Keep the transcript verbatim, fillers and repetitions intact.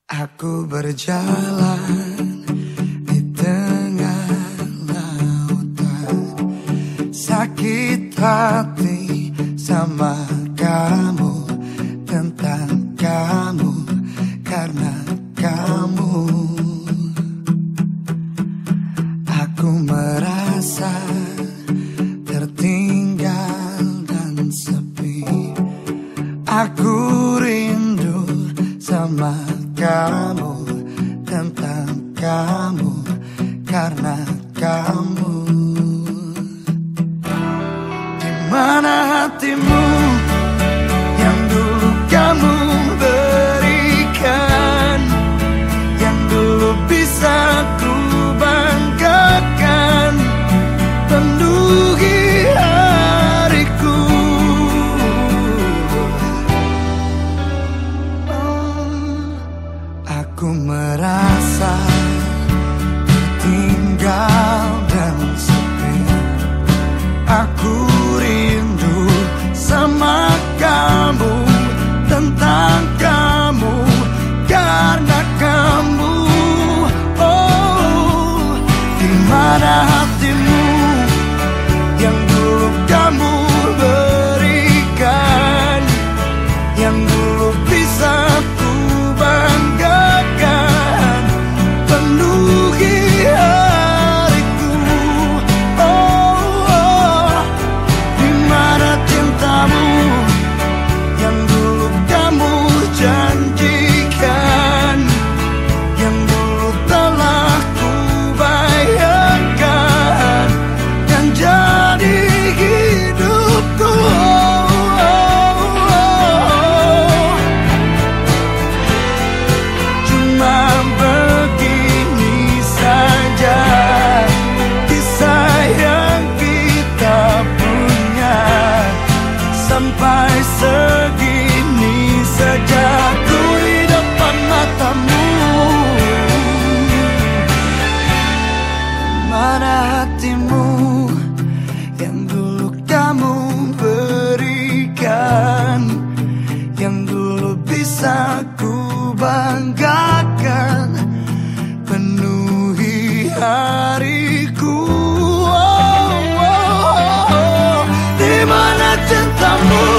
Aku berjalan di tengah lautan, sakit hati sama kamu, tentang kamu, karena kamu. Aku merasa tertinggal dan sepi. Aku rindu sama kamu, tentang kamu, karena kamu. Di mana hatimu yang dulu kamu berikan, yang dulu bisa ku banggakan, penuhi hariku. Aku merasa tertinggal dan sepi. Aku rindu sama kamu, tentang kamu, karena kamu. Oh, di mana hatimu yang dulu kamu berikan, yang dulu bisa ku banggakan, penuhi hariku. Oh, oh, di mana cintamu yang dulu kamu janjikan, yang dulu telah ku bayangkan, dan jadi hidupku. Oh, oh, oh. Cuma begini saja kisah yang kita punya, sampai segini saja ku di depan matamu. Mana hatimu yang dulu kamu berikan, yang dulu bisa ku banggakan, penuhi hariku. Oh, oh, oh. Di mana cintamu